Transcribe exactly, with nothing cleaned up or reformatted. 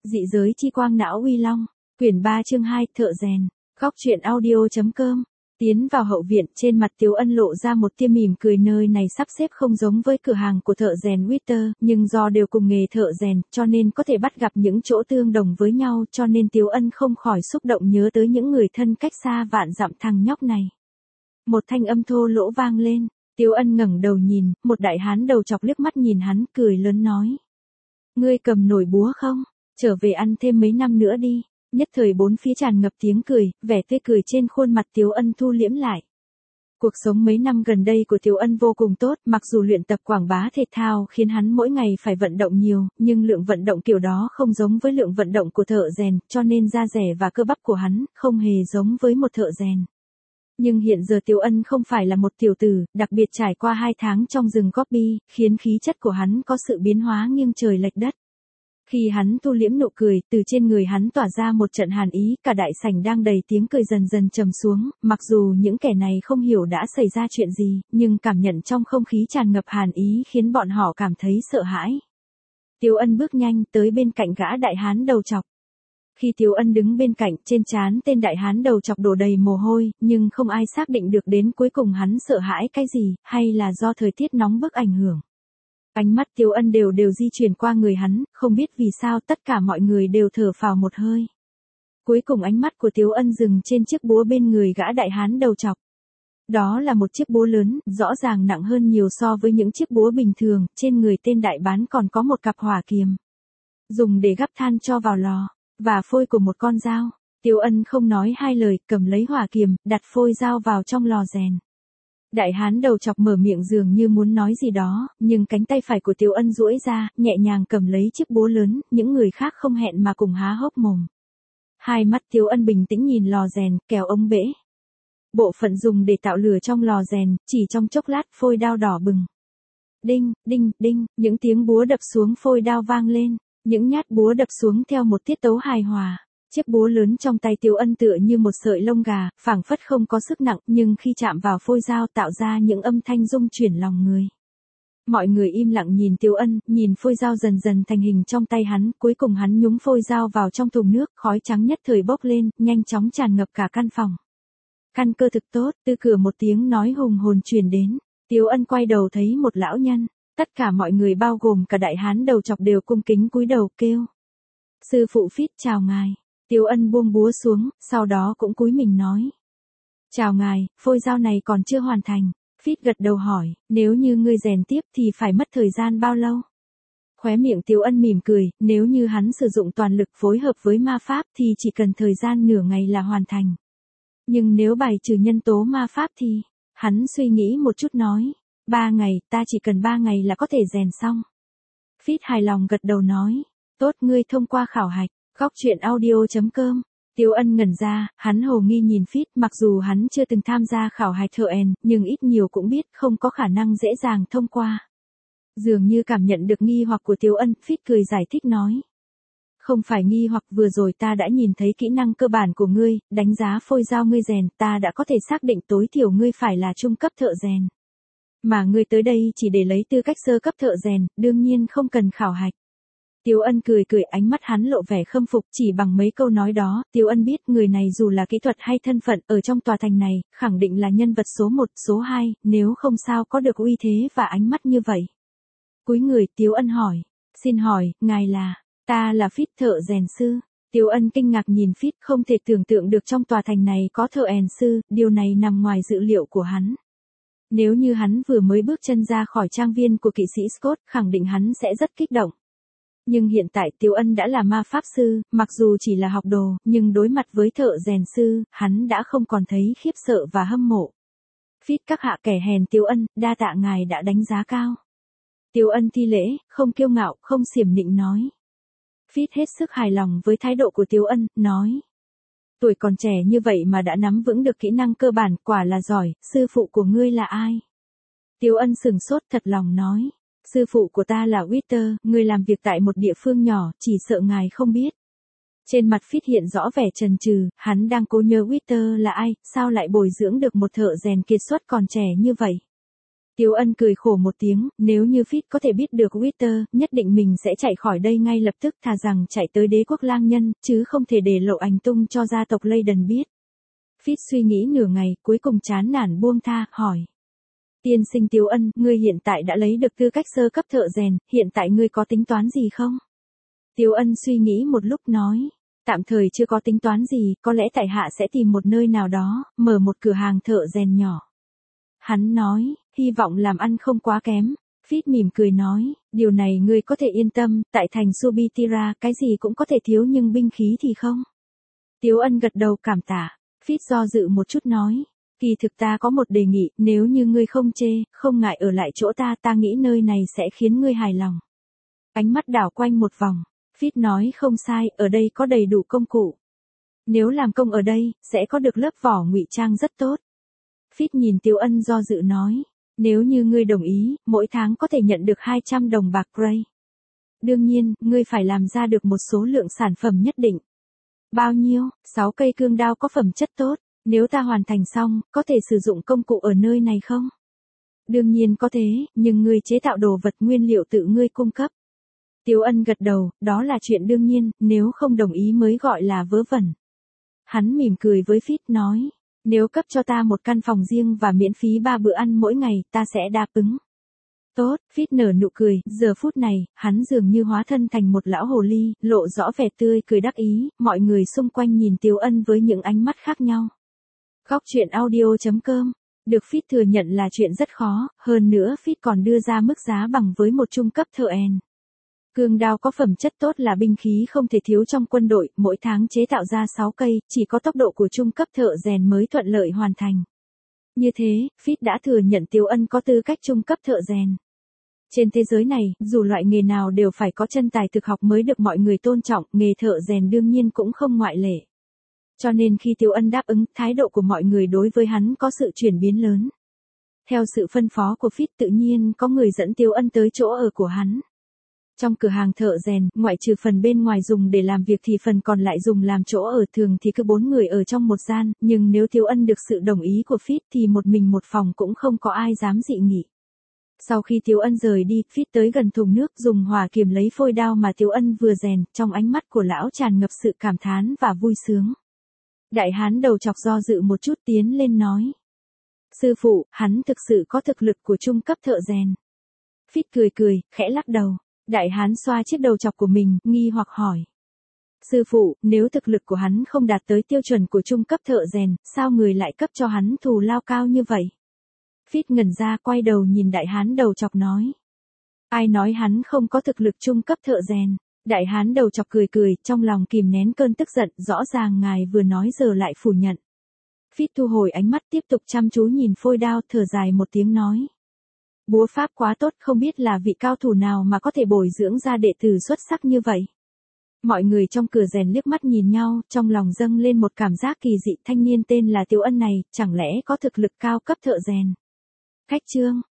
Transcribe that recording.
Dị giới chi quang não uy long. Quyển ba chương hai, thợ rèn. Góc truyện audio.com. Tiến vào hậu viện, trên mặt Tiếu Ân lộ ra một tia mỉm cười, nơi này sắp xếp không giống với cửa hàng của thợ rèn Witter, nhưng do đều cùng nghề thợ rèn, cho nên có thể bắt gặp những chỗ tương đồng với nhau, cho nên Tiếu Ân không khỏi xúc động nhớ tới những người thân cách xa vạn dặm thằng nhóc này. Một thanh âm thô lỗ vang lên, Tiếu Ân ngẩng đầu nhìn, một đại hán đầu chọc liếc mắt nhìn hắn, cười lớn nói: "Ngươi cầm nổi búa không? Trở về ăn thêm mấy năm nữa đi." Nhất thời bốn phía tràn ngập tiếng cười, vẻ tươi cười trên khuôn mặt Tiếu Ân thu liễm lại. Cuộc sống mấy năm gần đây của Tiếu Ân vô cùng tốt, mặc dù luyện tập quảng bá thể thao khiến hắn mỗi ngày phải vận động nhiều, nhưng lượng vận động kiểu đó không giống với lượng vận động của thợ rèn, cho nên da dẻ và cơ bắp của hắn không hề giống với một thợ rèn. Nhưng hiện giờ Tiếu Ân không phải là một tiểu tử, đặc biệt trải qua hai tháng trong rừng Gobi, khiến khí chất của hắn có sự biến hóa nghiêng trời lệch đất. Khi hắn thu liễm nụ cười, từ trên người hắn tỏa ra một trận hàn ý, cả đại sảnh đang đầy tiếng cười dần dần trầm xuống, mặc dù những kẻ này không hiểu đã xảy ra chuyện gì, nhưng cảm nhận trong không khí tràn ngập hàn ý khiến bọn họ cảm thấy sợ hãi. Tiếu Ân bước nhanh tới bên cạnh gã đại hán đầu chọc. Khi Tiếu Ân đứng bên cạnh, trên trán tên đại hán đầu chọc đổ đầy mồ hôi, nhưng không ai xác định được đến cuối cùng hắn sợ hãi cái gì, hay là do thời tiết nóng bức ảnh hưởng. Ánh mắt Tiếu Ân đều đều di chuyển qua người hắn, không biết vì sao tất cả mọi người đều thở phào một hơi. Cuối cùng ánh mắt của Tiếu Ân dừng trên chiếc búa bên người gã đại hán đầu chọc. Đó là một chiếc búa lớn, rõ ràng nặng hơn nhiều so với những chiếc búa bình thường, trên người tên đại bán còn có một cặp hỏa kiềm. Dùng để gắp than cho vào lò, và phôi của một con dao. Tiếu Ân không nói hai lời, cầm lấy hỏa kiềm, đặt phôi dao vào trong lò rèn. Đại hán đầu chọc mở miệng dường như muốn nói gì đó, nhưng cánh tay phải của Tiếu Ân duỗi ra, nhẹ nhàng cầm lấy chiếc búa lớn, những người khác không hẹn mà cùng há hốc mồm. Hai mắt Tiếu Ân bình tĩnh nhìn lò rèn, kèo ống bể. Bộ phận dùng để tạo lửa trong lò rèn, chỉ trong chốc lát phôi đao đỏ bừng. Đinh, đinh, đinh, những tiếng búa đập xuống phôi đao vang lên, những nhát búa đập xuống theo một tiết tấu hài hòa. Chiếc búa lớn trong tay Tiếu Ân tựa như một sợi lông gà, phảng phất không có sức nặng, nhưng khi chạm vào phôi dao tạo ra những âm thanh rung chuyển lòng người. Mọi người im lặng nhìn Tiếu Ân, nhìn phôi dao dần dần thành hình trong tay hắn, cuối cùng hắn nhúng phôi dao vào trong thùng nước, khói trắng nhất thời bốc lên, nhanh chóng tràn ngập cả căn phòng. Căn cơ thực tốt, từ cửa một tiếng nói hùng hồn truyền đến. Tiếu Ân quay đầu thấy một lão nhân, tất cả mọi người bao gồm cả đại hán đầu chọc đều cung kính cúi đầu kêu: "Sư phụ Phít chào ngài." Tiếu Ân buông búa xuống, sau đó cũng cúi mình nói: "Chào ngài, phôi dao này còn chưa hoàn thành." Phít gật đầu hỏi: "Nếu như ngươi rèn tiếp thì phải mất thời gian bao lâu?" Khóe miệng Tiếu Ân mỉm cười, nếu như hắn sử dụng toàn lực phối hợp với ma pháp thì chỉ cần thời gian nửa ngày là hoàn thành. Nhưng nếu bài trừ nhân tố ma pháp thì, hắn suy nghĩ một chút nói: "Ba ngày, ta chỉ cần ba ngày là có thể rèn xong." Phít hài lòng gật đầu nói: "Tốt, ngươi thông qua khảo hạch." Góc truyện audio.com. Tiếu Ân ngẩn ra, hắn hồ nghi nhìn Phít, mặc dù hắn chưa từng tham gia khảo hạch thợ rèn, nhưng ít nhiều cũng biết không có khả năng dễ dàng thông qua. Dường như cảm nhận được nghi hoặc của Tiếu Ân, Phít cười giải thích nói: "Không phải nghi hoặc, vừa rồi ta đã nhìn thấy kỹ năng cơ bản của ngươi, đánh giá phôi dao ngươi rèn, ta đã có thể xác định tối thiểu ngươi phải là trung cấp thợ rèn. Mà ngươi tới đây chỉ để lấy tư cách sơ cấp thợ rèn, đương nhiên không cần khảo hạch." Tiếu Ân cười cười, ánh mắt hắn lộ vẻ khâm phục, chỉ bằng mấy câu nói đó, Tiếu Ân biết người này dù là kỹ thuật hay thân phận ở trong tòa thành này, khẳng định là nhân vật số một, số hai, nếu không sao có được uy thế và ánh mắt như vậy. Cúi người, Tiếu Ân hỏi: "Xin hỏi, ngài là?" "Ta là Phít, thợ rèn sư." Tiếu Ân kinh ngạc nhìn Phít, không thể tưởng tượng được trong tòa thành này có thợ rèn sư, điều này nằm ngoài dự liệu của hắn. Nếu như hắn vừa mới bước chân ra khỏi trang viên của kỵ sĩ Scott, khẳng định hắn sẽ rất kích động. Nhưng hiện tại Tiếu Ân đã là ma pháp sư, mặc dù chỉ là học đồ, nhưng đối mặt với thợ rèn sư, hắn đã không còn thấy khiếp sợ và hâm mộ. Phít các hạ kẻ hèn Tiếu Ân, đa tạ ngài đã đánh giá cao. Tiếu Ân thi lễ, không kiêu ngạo, không xiểm nịnh nói. Phít hết sức hài lòng với thái độ của Tiếu Ân, nói: "Tuổi còn trẻ như vậy mà đã nắm vững được kỹ năng cơ bản, quả là giỏi, sư phụ của ngươi là ai?" Tiếu Ân sừng sốt, thật lòng nói: "Sư phụ của ta là Witter, người làm việc tại một địa phương nhỏ, chỉ sợ ngài không biết." Trên mặt Phít hiện rõ vẻ chần chừ, hắn đang cố nhớ Witter là ai, sao lại bồi dưỡng được một thợ rèn kiệt xuất còn trẻ như vậy. Tiếu Ân cười khổ một tiếng, nếu như Fit có thể biết được Wither, nhất định mình sẽ chạy khỏi đây ngay lập tức, thà rằng chạy tới đế quốc lang nhân, chứ không thể để lộ hành tung cho gia tộc Leyden biết. Fit suy nghĩ nửa ngày, cuối cùng chán nản buông tha, hỏi. Tiên sinh Tiếu Ân, ngươi hiện tại đã lấy được tư cách sơ cấp thợ rèn, hiện tại ngươi có tính toán gì không? Tiếu Ân suy nghĩ một lúc nói. Tạm thời chưa có tính toán gì, có lẽ tại hạ sẽ tìm một nơi nào đó, mở một cửa hàng thợ rèn nhỏ. Hắn nói, hy vọng làm ăn không quá kém. Fit mỉm cười nói, điều này ngươi có thể yên tâm, tại thành Subitira, cái gì cũng có thể thiếu nhưng binh khí thì không. Tiếu Ân gật đầu cảm tạ. Fit do dự một chút nói, kỳ thực ta có một đề nghị, nếu như ngươi không chê, không ngại ở lại chỗ ta, ta nghĩ nơi này sẽ khiến ngươi hài lòng. Ánh mắt đảo quanh một vòng, Fit nói không sai, ở đây có đầy đủ công cụ. Nếu làm công ở đây, sẽ có được lớp vỏ ngụy trang rất tốt. Fit nhìn Tiếu Ân do dự nói, nếu như ngươi đồng ý, mỗi tháng có thể nhận được hai trăm đồng bạc Gray. Đương nhiên, ngươi phải làm ra được một số lượng sản phẩm nhất định. Bao nhiêu? sáu cây cương đao có phẩm chất tốt, nếu ta hoàn thành xong, có thể sử dụng công cụ ở nơi này không? Đương nhiên có thế, nhưng ngươi chế tạo đồ vật nguyên liệu tự ngươi cung cấp. Tiếu Ân gật đầu, đó là chuyện đương nhiên, nếu không đồng ý mới gọi là vớ vẩn. Hắn mỉm cười với Fit nói, nếu cấp cho ta một căn phòng riêng và miễn phí ba bữa ăn mỗi ngày, ta sẽ đáp ứng. Tốt, Fit nở nụ cười, giờ phút này, hắn dường như hóa thân thành một lão hồ ly, lộ rõ vẻ tươi cười đắc ý, mọi người xung quanh nhìn Tiếu Ân với những ánh mắt khác nhau. Góc truyện audio chấm com, được Fit thừa nhận là chuyện rất khó, hơn nữa Fit còn đưa ra mức giá bằng với một trung cấp thợ rèn. Cương đao có phẩm chất tốt là binh khí không thể thiếu trong quân đội, mỗi tháng chế tạo ra sáu cây, chỉ có tốc độ của trung cấp thợ rèn mới thuận lợi hoàn thành. Như thế, Fit đã thừa nhận Tiếu Ân có tư cách trung cấp thợ rèn. Trên thế giới này, dù loại nghề nào đều phải có chân tài thực học mới được mọi người tôn trọng, nghề thợ rèn đương nhiên cũng không ngoại lệ. Cho nên khi Tiếu Ân đáp ứng, thái độ của mọi người đối với hắn có sự chuyển biến lớn. Theo sự phân phó của Fit tự nhiên có người dẫn Tiếu Ân tới chỗ ở của hắn. Trong cửa hàng thợ rèn, ngoại trừ phần bên ngoài dùng để làm việc thì phần còn lại dùng làm chỗ ở, thường thì cứ bốn người ở trong một gian, nhưng nếu Tiếu Ân được sự đồng ý của Fit thì một mình một phòng cũng không có ai dám dị nghị. Sau khi Tiếu Ân rời đi, Fit tới gần thùng nước dùng hỏa kiềm lấy phôi đao mà Tiếu Ân vừa rèn, trong ánh mắt của lão tràn ngập sự cảm thán và vui sướng. Đại hán đầu chọc do dự một chút tiến lên nói. Sư phụ, hắn thực sự có thực lực của trung cấp thợ rèn. Fit cười cười, khẽ lắc đầu. Đại hán xoa chiếc đầu chọc của mình, nghi hoặc hỏi. Sư phụ, nếu thực lực của hắn không đạt tới tiêu chuẩn của trung cấp thợ rèn, sao người lại cấp cho hắn thù lao cao như vậy? Fit ngẩn ra quay đầu nhìn đại hán đầu chọc nói. Ai nói hắn không có thực lực trung cấp thợ rèn? Đại hán đầu chọc cười cười, trong lòng kìm nén cơn tức giận, rõ ràng ngài vừa nói giờ lại phủ nhận. Fit thu hồi ánh mắt tiếp tục chăm chú nhìn phôi đao, thở dài một tiếng nói. Búa pháp quá tốt, không biết là vị cao thủ nào mà có thể bồi dưỡng ra đệ tử xuất sắc như vậy. Mọi người trong cửa rèn liếc mắt nhìn nhau, trong lòng dâng lên một cảm giác kỳ dị, thanh niên tên là Tiếu Ân này, chẳng lẽ có thực lực cao cấp thợ rèn. Khách chương